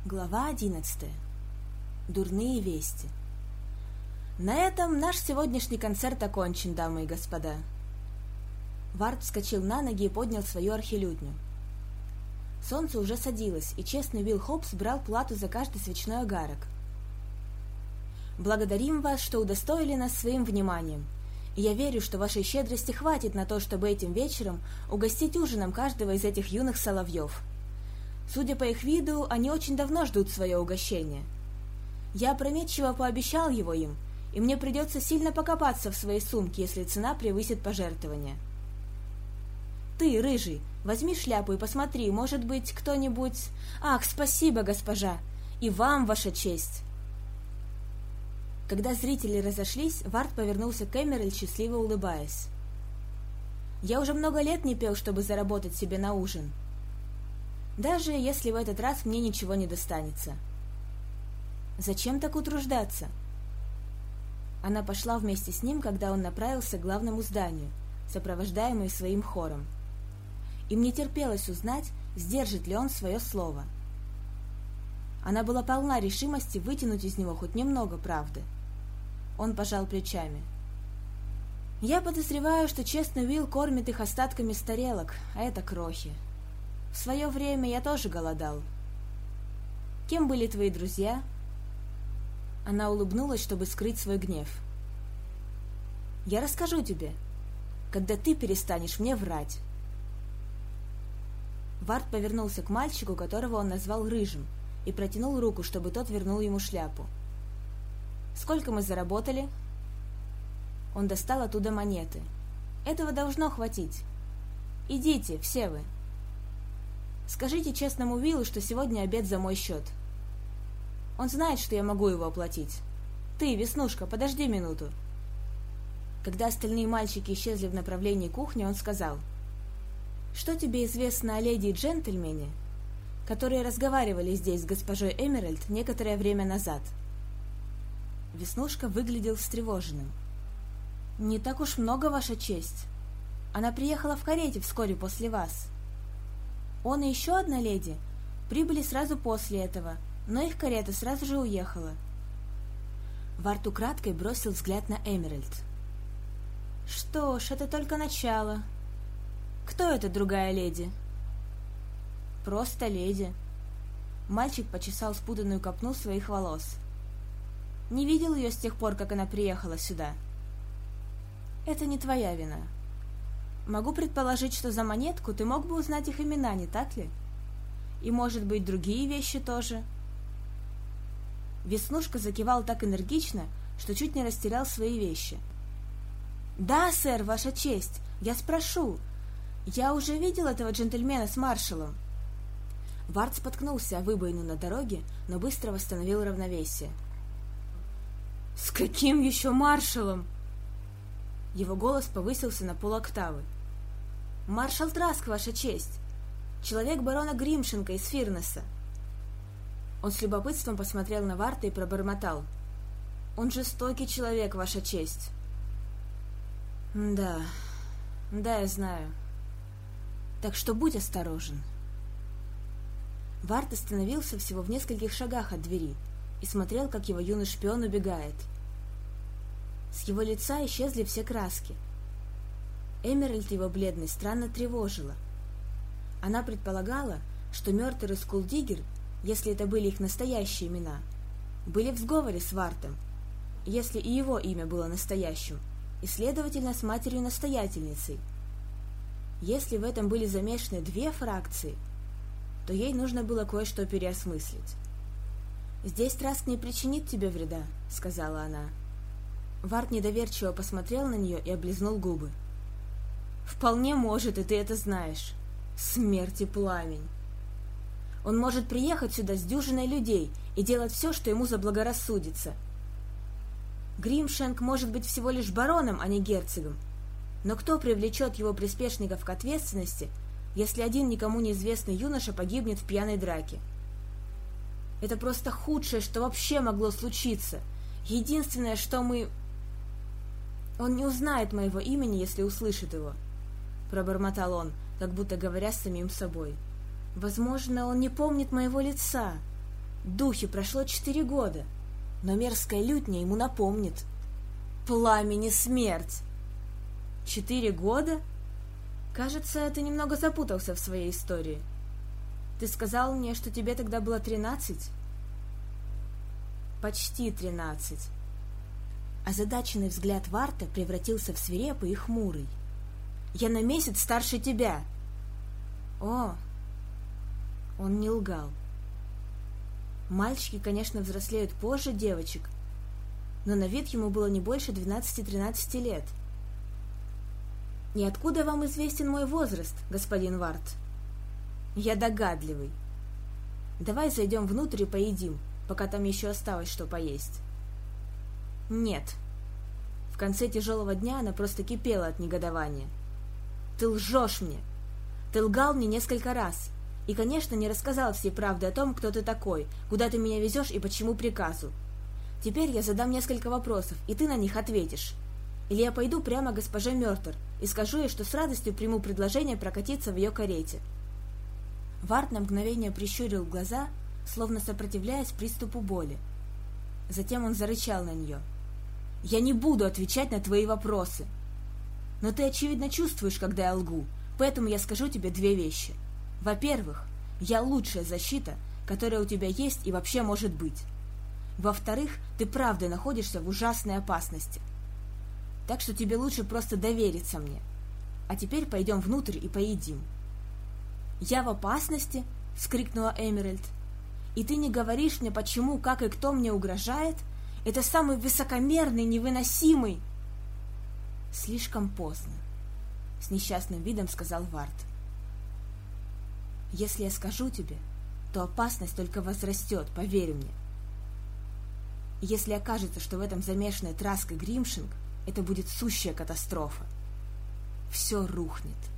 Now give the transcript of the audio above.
Глава 11. Дурные вести. На этом наш сегодняшний концерт окончен, дамы и господа. Вард вскочил на ноги и поднял свою архилютню. Солнце уже садилось, и честный Уилл Хопс брал плату за каждый свечной огарок. Благодарим вас, что удостоили нас своим вниманием, и я верю, что вашей щедрости хватит на то, чтобы этим вечером угостить ужином каждого из этих юных соловьев. Судя по их виду, они очень давно ждут свое угощение. Я опрометчиво пообещал его им, и мне придется сильно покопаться в своей сумке, если цена превысит пожертвование. Ты, рыжий, возьми шляпу и посмотри, может быть, кто-нибудь... Ах, спасибо, госпожа! И вам, ваша честь! Когда зрители разошлись, Вард повернулся к Эмеральд, счастливо улыбаясь. Я уже много лет не пел, чтобы заработать себе на ужин. Даже если в этот раз мне ничего не достанется. Зачем так утруждаться? Она пошла вместе с ним, когда он направился к главному зданию, сопровождаемый своим хором. Им не терпелось узнать, сдержит ли он свое слово. Она была полна решимости вытянуть из него хоть немного правды. Он пожал плечами. «Я подозреваю, что честный Уилл кормит их остатками с тарелок, а это крохи. В свое время я тоже голодал. Кем были твои друзья?» Она улыбнулась, чтобы скрыть свой гнев. «Я расскажу тебе, когда ты перестанешь мне врать». Вард повернулся к мальчику, которого он назвал Рыжим, и протянул руку, чтобы тот вернул ему шляпу. «Сколько мы заработали?» Он достал оттуда монеты. «Этого должно хватить. Идите, все вы. Скажите честному Уиллу, что сегодня обед за мой счет. Он знает, что я могу его оплатить. Ты, Веснушка, подожди минуту». Когда остальные мальчики исчезли в направлении кухни, он сказал: «Что тебе известно о леди и джентльмене, которые разговаривали здесь с госпожой Эмеральд некоторое время назад?» Веснушка выглядел встревоженным. «Не так уж много, ваша честь. Она приехала в карете вскоре после вас. Он и еще одна леди прибыли сразу после этого, но их карета сразу же уехала». Вард украдкой бросил взгляд на Эмеральд. «Что ж, это только начало. Кто эта другая леди?» «Просто леди». Мальчик почесал спутанную копну своих волос. «Не видел ее с тех пор, как она приехала сюда». «Это не твоя вина. Могу предположить, что за монетку ты мог бы узнать их имена, не так ли? И, может быть, другие вещи тоже». Веснушка закивал так энергично, что чуть не растерял свои вещи. «Да, сэр, ваша честь, я спрошу. Я уже видел этого джентльмена с маршалом». Вард споткнулся о выбоину на дороге, но быстро восстановил равновесие. «С каким еще маршалом?» Его голос повысился на полоктавы. «Маршал Траск, ваша честь. Человек барона Гримшенка из Фирнеса». Он с любопытством посмотрел на Варта и пробормотал: «Он жестокий человек, ваша честь». «Да, я знаю. Так что будь осторожен». Варт остановился всего в нескольких шагах от двери и смотрел, как его юный шпион убегает. С его лица исчезли все краски. Эмеральд его бледность странно тревожила. Она предполагала, что Мёртер и Скулдигер, если это были их настоящие имена, были в сговоре с Вартом, если и его имя было настоящим, и, следовательно, с матерью-настоятельницей. Если в этом были замешаны две фракции, то ей нужно было кое-что переосмыслить. «Здесь Траск не причинит тебе вреда», — сказала она. Вард недоверчиво посмотрел на нее и облизнул губы. «Вполне может, и ты это знаешь. Смерть и пламень. Он может приехать сюда с дюжиной людей и делать все, что ему заблагорассудится. Гримшенк может быть всего лишь бароном, а не герцогом. Но кто привлечет его приспешников к ответственности, если один никому неизвестный юноша погибнет в пьяной драке? Это просто худшее, что вообще могло случиться. Единственное, что мы... Он не узнает моего имени, если услышит его», — пробормотал он, как будто говоря с самим собой. «Возможно, он не помнит моего лица. Духе прошло 4 года, но мерзкая лютня ему напомнит. Пламени смерть! 4 года? Кажется, ты немного запутался в своей истории. Ты сказал мне, что тебе тогда было 13? Почти 13. Озадаченный взгляд Варта превратился в свирепый и хмурый. Я на месяц старше тебя. О, он не лгал. Мальчики, конечно, взрослеют позже девочек, но на вид ему было не больше 12-13 лет. «И откуда вам известен мой возраст, господин Варт?» «Я догадливый. Давай зайдем внутрь и поедим, пока там еще осталось что поесть». «Нет». В конце тяжелого дня она просто кипела от негодования. «Ты лжешь мне! Ты лгал мне несколько раз, и, конечно, не рассказал всей правды о том, кто ты такой, куда ты меня везешь и почему приказу. Теперь я задам несколько вопросов, и ты на них ответишь. Или я пойду прямо к госпоже Мёртер и скажу ей, что с радостью приму предложение прокатиться в ее карете». Варт на мгновение прищурил глаза, словно сопротивляясь приступу боли. Затем он зарычал на нее. «Я не буду отвечать на твои вопросы. Но ты, очевидно, чувствуешь, когда я лгу, поэтому я скажу тебе 2 вещи. Во-первых, я лучшая защита, которая у тебя есть и вообще может быть. Во-вторых, ты правда находишься в ужасной опасности. Так что тебе лучше просто довериться мне. А теперь пойдем внутрь и поедим». «Я в опасности?» — вскрикнула Эмеральд. «И ты не говоришь мне, почему, как и кто мне угрожает? Это самый высокомерный, невыносимый...» «Слишком поздно», — с несчастным видом сказал Варт. «Если я скажу тебе, то опасность только возрастет, поверь мне. Если окажется, что в этом замешаны Траск и Гримшинг, это будет сущая катастрофа. Все рухнет».